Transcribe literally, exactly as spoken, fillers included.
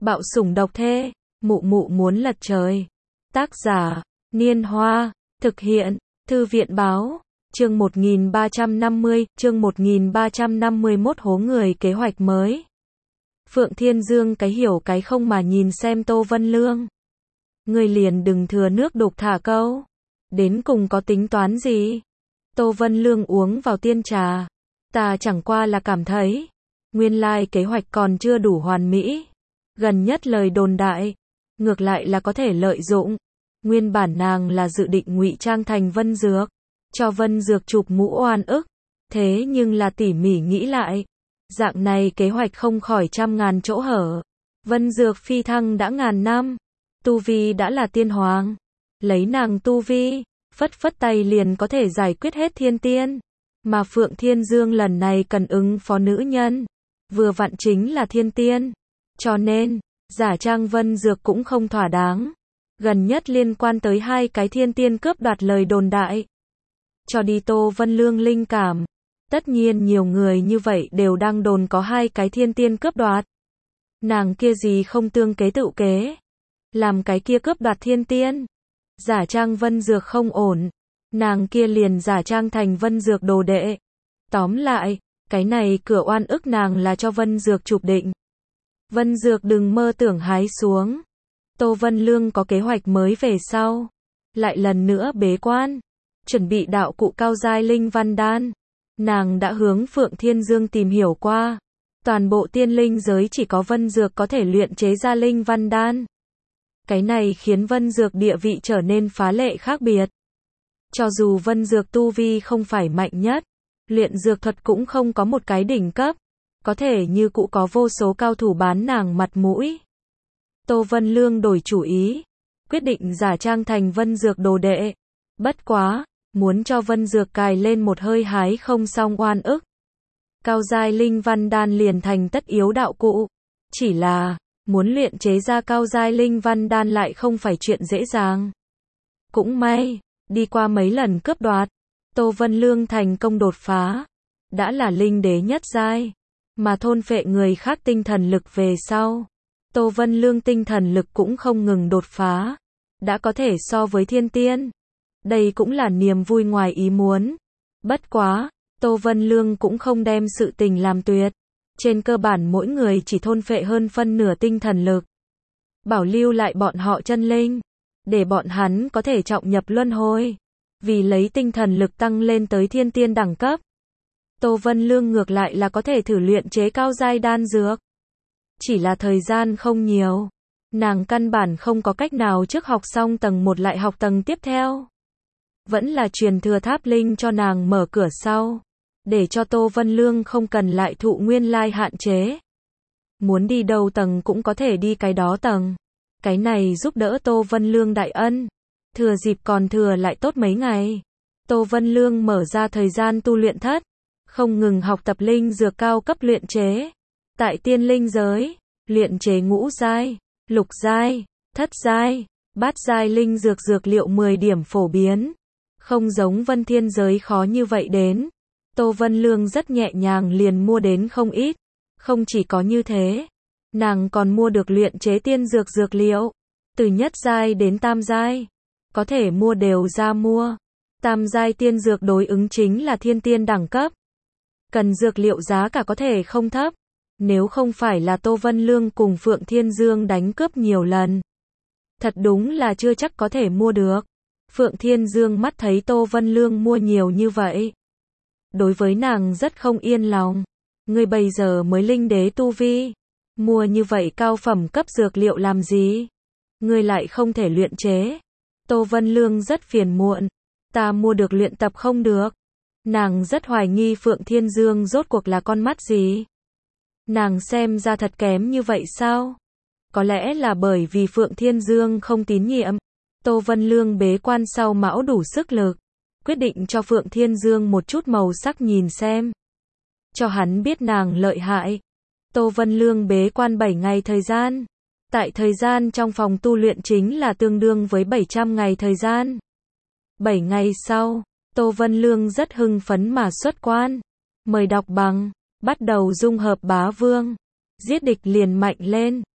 Bạo sủng độc thê, mụ mụ muốn lật trời. Tác giả, Niên Hoa, thực hiện, Thư viện báo, chương một nghìn ba trăm năm mươi, chương một nghìn ba trăm năm mươi mốt hố người kế hoạch mới. Phượng Thiên Dương cái hiểu cái không mà nhìn xem Tô Vân Lương. Người liền đừng thừa nước đục thả câu. Đến cùng có tính toán gì? Tô Vân Lương uống vào tiên trà. Ta chẳng qua là cảm thấy, nguyên lai kế hoạch còn chưa đủ hoàn mỹ. Gần nhất lời đồn đại, ngược lại là có thể lợi dụng. Nguyên bản nàng là dự định ngụy trang thành Vân Dược, cho Vân Dược chụp mũ oan ức. Thế nhưng là tỉ mỉ nghĩ lại, dạng này kế hoạch không khỏi trăm ngàn chỗ hở. Vân Dược phi thăng đã ngàn năm, tu vi đã là tiên hoàng. Lấy nàng tu vi, phất phất tay liền có thể giải quyết hết thiên tiên. Mà Phượng Thiên Dương lần này cần ứng phó nữ nhân, vừa vặn chính là thiên tiên. Cho nên, giả trang Vân Dược cũng không thỏa đáng. Gần nhất liên quan tới hai cái thiên tiên cướp đoạt lời đồn đại, cho đi Tô Vân Lương linh cảm. Tất nhiên nhiều người như vậy đều đang đồn có hai cái thiên tiên cướp đoạt. Nàng kia gì không tương kế tự kế, làm cái kia cướp đoạt thiên tiên. Giả trang Vân Dược không ổn, nàng kia liền giả trang thành Vân Dược đồ đệ. Tóm lại, cái này cửa oan ức nàng là cho Vân Dược chụp định. Vân Dược đừng mơ tưởng hái xuống. Tô Vân Lương có kế hoạch mới về sau, lại lần nữa bế quan, chuẩn bị đạo cụ cao giai linh văn đan. Nàng đã hướng Phượng Thiên Dương tìm hiểu qua, toàn bộ tiên linh giới chỉ có Vân Dược có thể luyện chế ra linh văn đan. Cái này khiến Vân Dược địa vị trở nên phá lệ khác biệt. Cho dù Vân Dược tu vi không phải mạnh nhất, luyện dược thuật cũng không có một cái đỉnh cấp, có thể như cũ có vô số cao thủ bán nàng mặt mũi. Tô Vân Lương đổi chủ ý, quyết định giả trang thành Vân Dược đồ đệ. Bất quá, muốn cho Vân Dược cài lên một hơi hái không xong oan ức. Cao giai linh văn đan liền thành tất yếu đạo cụ. Chỉ là, muốn luyện chế ra cao giai linh văn đan lại không phải chuyện dễ dàng. Cũng may, đi qua mấy lần cướp đoạt, Tô Vân Lương thành công đột phá. Đã là linh đế nhất giai, mà thôn phệ người khác tinh thần lực về sau. Tô Vân Lương tinh thần lực cũng không ngừng đột phá, đã có thể so với thiên tiên. Đây cũng là niềm vui ngoài ý muốn. Bất quá, Tô Vân Lương cũng không đem sự tình làm tuyệt. Trên cơ bản mỗi người chỉ thôn phệ hơn phân nửa tinh thần lực, bảo lưu lại bọn họ chân linh, để bọn hắn có thể trọng nhập luân hồi. Vì lấy tinh thần lực tăng lên tới thiên tiên đẳng cấp, Tô Vân Lương ngược lại là có thể thử luyện chế cao giai đan dược. Chỉ là thời gian không nhiều, nàng căn bản không có cách nào trước học xong tầng một lại học tầng tiếp theo. Vẫn là truyền thừa tháp linh cho nàng mở cửa sau, để cho Tô Vân Lương không cần lại thụ nguyên lai hạn chế. Muốn đi đâu tầng cũng có thể đi cái đó tầng. Cái này giúp đỡ Tô Vân Lương đại ân. Thừa dịp còn thừa lại tốt mấy ngày, Tô Vân Lương mở ra thời gian tu luyện thất, không ngừng học tập linh dược cao cấp luyện chế. Tại tiên linh giới, luyện chế ngũ giai, lục giai, thất giai, bát giai linh dược dược liệu mười điểm phổ biến. Không giống Vân Thiên giới khó như vậy đến. Tô Vân Lương rất nhẹ nhàng liền mua đến không ít. Không chỉ có như thế, nàng còn mua được luyện chế tiên dược dược liệu, từ nhất giai đến tam giai, có thể mua đều ra mua. Tam giai tiên dược đối ứng chính là thiên tiên đẳng cấp, cần dược liệu giá cả có thể không thấp. Nếu không phải là Tô Vân Lương cùng Phượng Thiên Dương đánh cướp nhiều lần, thật đúng là chưa chắc có thể mua được. Phượng Thiên Dương mắt thấy Tô Vân Lương mua nhiều như vậy, đối với nàng rất không yên lòng. Ngươi bây giờ mới linh đế tu vi, mua như vậy cao phẩm cấp dược liệu làm gì? Ngươi lại không thể luyện chế. Tô Vân Lương rất phiền muộn. Ta mua được luyện tập không được. Nàng rất hoài nghi Phượng Thiên Dương rốt cuộc là con mắt gì. Nàng xem ra thật kém như vậy sao? Có lẽ là bởi vì Phượng Thiên Dương không tín nhiệm. Tô Vân Lương bế quan sau mão đủ sức lực, quyết định cho Phượng Thiên Dương một chút màu sắc nhìn xem, cho hắn biết nàng lợi hại. Tô Vân Lương bế quan bảy ngày thời gian. Tại thời gian trong phòng tu luyện chính là tương đương với bảy trăm ngày thời gian. bảy ngày sau, Tô Vân Lương rất hưng phấn mà xuất quan. Mời đọc bằng, bắt đầu dung hợp bá vương. Giết địch liền mạnh lên.